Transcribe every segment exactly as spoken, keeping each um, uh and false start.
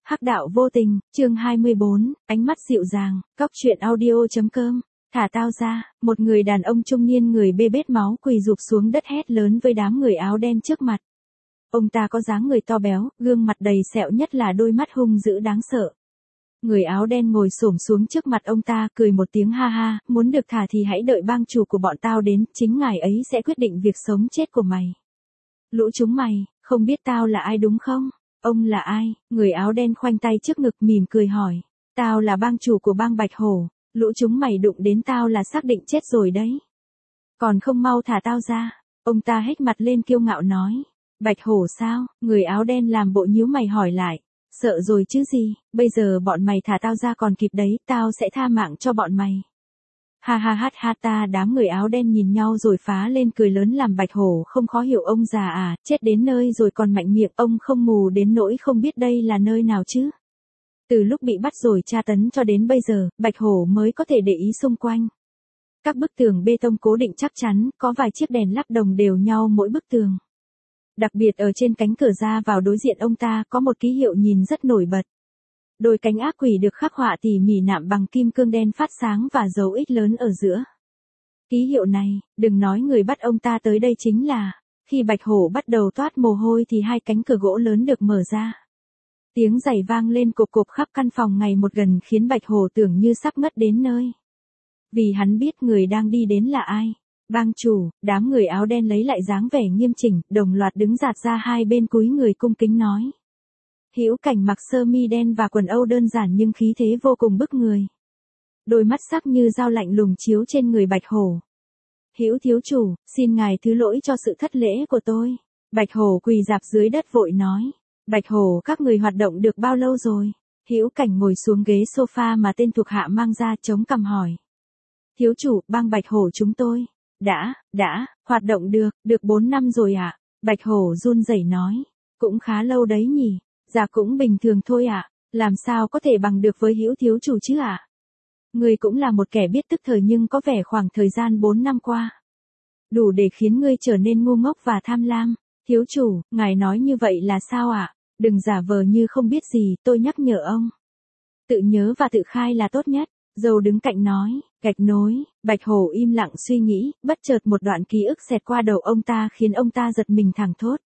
Hắc đạo vô tình, chương hai mươi bốn, ánh mắt dịu dàng, cóc truyện audio.com, thả tao ra, một người đàn ông trung niên người bê bết máu quỳ rụp xuống đất hét lớn với đám người áo đen trước mặt. Ông ta có dáng người to béo, gương mặt đầy sẹo nhất là đôi mắt hung dữ đáng sợ. Người áo đen ngồi xổm xuống trước mặt ông ta, cười một tiếng ha ha, muốn được thả thì hãy đợi bang chủ của bọn tao đến, chính ngài ấy sẽ quyết định việc sống chết của mày. Lũ chúng mày, không biết tao là ai đúng không? Ông là ai? Người áo đen khoanh tay trước ngực mỉm cười hỏi. Tao là bang chủ của bang Bạch Hổ, lũ chúng mày đụng đến tao là xác định chết rồi đấy. Còn không mau thả tao ra. Ông ta hét mặt lên kiêu ngạo nói. Bạch Hổ sao? Người áo đen làm bộ nhíu mày hỏi lại. Sợ rồi chứ gì, bây giờ bọn mày thả tao ra còn kịp đấy, tao sẽ tha mạng cho bọn mày. Ha ha ha ha ta đám người áo đen nhìn nhau rồi phá lên cười lớn làm Bạch Hổ không khó hiểu ông già à, chết đến nơi rồi còn mạnh miệng, ông không mù đến nỗi không biết đây là nơi nào chứ. Từ lúc bị bắt rồi tra tấn cho đến bây giờ, Bạch Hổ mới có thể để ý xung quanh. Các bức tường bê tông cố định chắc chắn, có vài chiếc đèn lắp đồng đều nhau mỗi bức tường. Đặc biệt ở trên cánh cửa ra vào đối diện ông ta có một ký hiệu nhìn rất nổi bật. Đôi cánh ác quỷ được khắc họa tỉ mỉ nạm bằng kim cương đen phát sáng và dấu X lớn ở giữa. Ký hiệu này, đừng nói người bắt ông ta tới đây chính là, khi Bạch Hổ bắt đầu toát mồ hôi thì hai cánh cửa gỗ lớn được mở ra. Tiếng giày vang lên cộp cộp khắp căn phòng ngày một gần khiến Bạch Hổ tưởng như sắp ngất đến nơi. Vì hắn biết người đang đi đến là ai. Bang chủ, đám người áo đen lấy lại dáng vẻ nghiêm chỉnh, đồng loạt đứng dạt ra hai bên cúi người cung kính nói. Hữu Cảnh mặc sơ mi đen và quần âu đơn giản nhưng khí thế vô cùng bức người. Đôi mắt sắc như dao lạnh lùng chiếu trên người Bạch Hổ. Hữu thiếu chủ, xin ngài thứ lỗi cho sự thất lễ của tôi. Bạch Hổ quỳ rạp dưới đất vội nói. Bạch Hổ, các người hoạt động được bao lâu rồi? Hữu Cảnh ngồi xuống ghế sofa mà tên thuộc hạ mang ra chống cằm hỏi. Thiếu chủ, bang Bạch Hổ chúng tôi. Đã, đã, hoạt động được, được bốn năm rồi ạ. À? Bạch Hổ run rẩy nói. Cũng khá lâu đấy nhỉ. Dạ cũng bình thường thôi ạ. À? Làm sao có thể bằng được với Hữu thiếu chủ chứ ạ? À? Ngươi cũng là một kẻ biết tức thời nhưng có vẻ khoảng thời gian bốn năm qua. Đủ để khiến ngươi trở nên ngu ngốc và tham lam. Thiếu chủ, ngài nói như vậy là sao ạ? À? Đừng giả vờ như không biết gì, tôi nhắc nhở ông. Tự nhớ và tự khai là tốt nhất. Dâu đứng cạnh nói, gạch nối, Bạch Hổ im lặng suy nghĩ, bất chợt một đoạn ký ức xẹt qua đầu ông ta khiến ông ta giật mình thẳng thốt.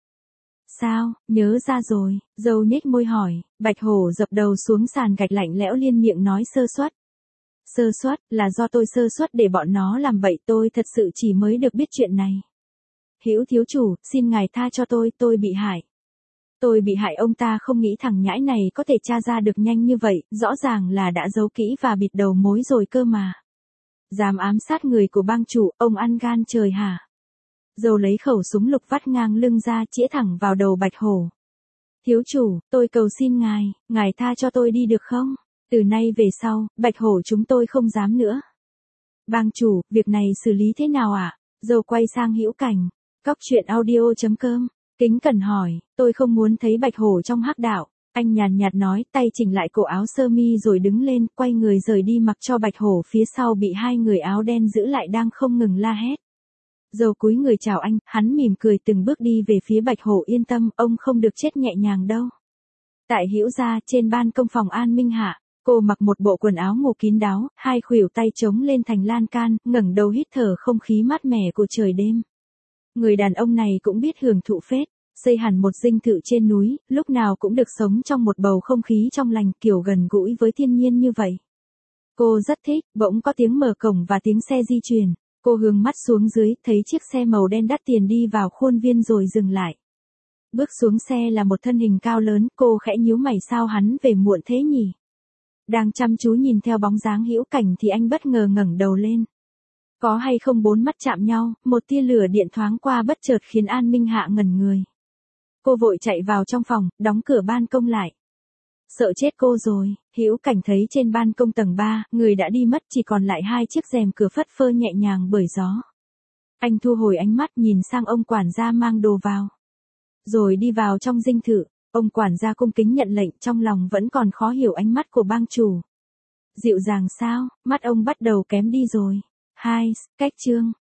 Sao, nhớ ra rồi, dâu nhếch môi hỏi, Bạch Hổ dập đầu xuống sàn gạch lạnh lẽo liên miệng nói sơ suất. Sơ suất, là do tôi sơ suất để bọn nó làm bậy, tôi thật sự chỉ mới được biết chuyện này. Hữu thiếu chủ, xin ngài tha cho tôi, tôi bị hại. Tôi bị hại ông ta không nghĩ thằng nhãi này có thể tra ra được nhanh như vậy, rõ ràng là đã giấu kỹ và bịt đầu mối rồi cơ mà. Dám ám sát người của bang chủ, ông ăn gan trời hả? Dâu lấy khẩu súng lục vắt ngang lưng ra chĩa thẳng vào đầu Bạch Hổ. Thiếu chủ, tôi cầu xin ngài, ngài tha cho tôi đi được không? Từ nay về sau, Bạch Hổ chúng tôi không dám nữa. Bang chủ, việc này xử lý thế nào ạ? À? Dâu quay sang Hữu Cảnh. Cóc truyện audio.com. Kính cẩn hỏi, tôi không muốn thấy Bạch Hổ trong hắc đạo. Anh nhàn nhạt nói, tay chỉnh lại cổ áo sơ mi rồi đứng lên, quay người rời đi mặc cho Bạch Hổ phía sau bị hai người áo đen giữ lại đang không ngừng la hét. Dâu cúi người chào anh, hắn mỉm cười từng bước đi về phía Bạch Hổ, yên tâm, ông không được chết nhẹ nhàng đâu. Tại Hữu gia, trên ban công phòng An Minh Hạ, cô mặc một bộ quần áo ngủ kín đáo, hai khuỷu tay chống lên thành lan can, ngẩng đầu hít thở không khí mát mẻ của trời đêm. Người đàn ông này cũng biết hưởng thụ phết, xây hẳn một dinh thự trên núi, lúc nào cũng được sống trong một bầu không khí trong lành kiểu gần gũi với thiên nhiên như vậy. Cô rất thích, bỗng có tiếng mở cổng và tiếng xe di chuyển. Cô hướng mắt xuống dưới, thấy chiếc xe màu đen đắt tiền đi vào khuôn viên rồi dừng lại. Bước xuống xe là một thân hình cao lớn, cô khẽ nhíu mày sao hắn về muộn thế nhỉ? Đang chăm chú nhìn theo bóng dáng Hữu Cảnh thì anh bất ngờ ngẩng đầu lên. Có hay không bốn mắt chạm nhau, một tia lửa điện thoáng qua bất chợt khiến An Minh Hạ ngẩn người. Cô vội chạy vào trong phòng, đóng cửa ban công lại. Sợ chết cô rồi, Hữu Cảnh thấy trên ban công tầng ba, người đã đi mất chỉ còn lại hai chiếc rèm cửa phất phơ nhẹ nhàng bởi gió. Anh thu hồi ánh mắt nhìn sang ông quản gia mang đồ vào. Rồi đi vào trong dinh thự, ông quản gia cung kính nhận lệnh trong lòng vẫn còn khó hiểu ánh mắt của bang chủ. Dịu dàng sao, mắt ông bắt đầu kém đi rồi. Hai, cách chương.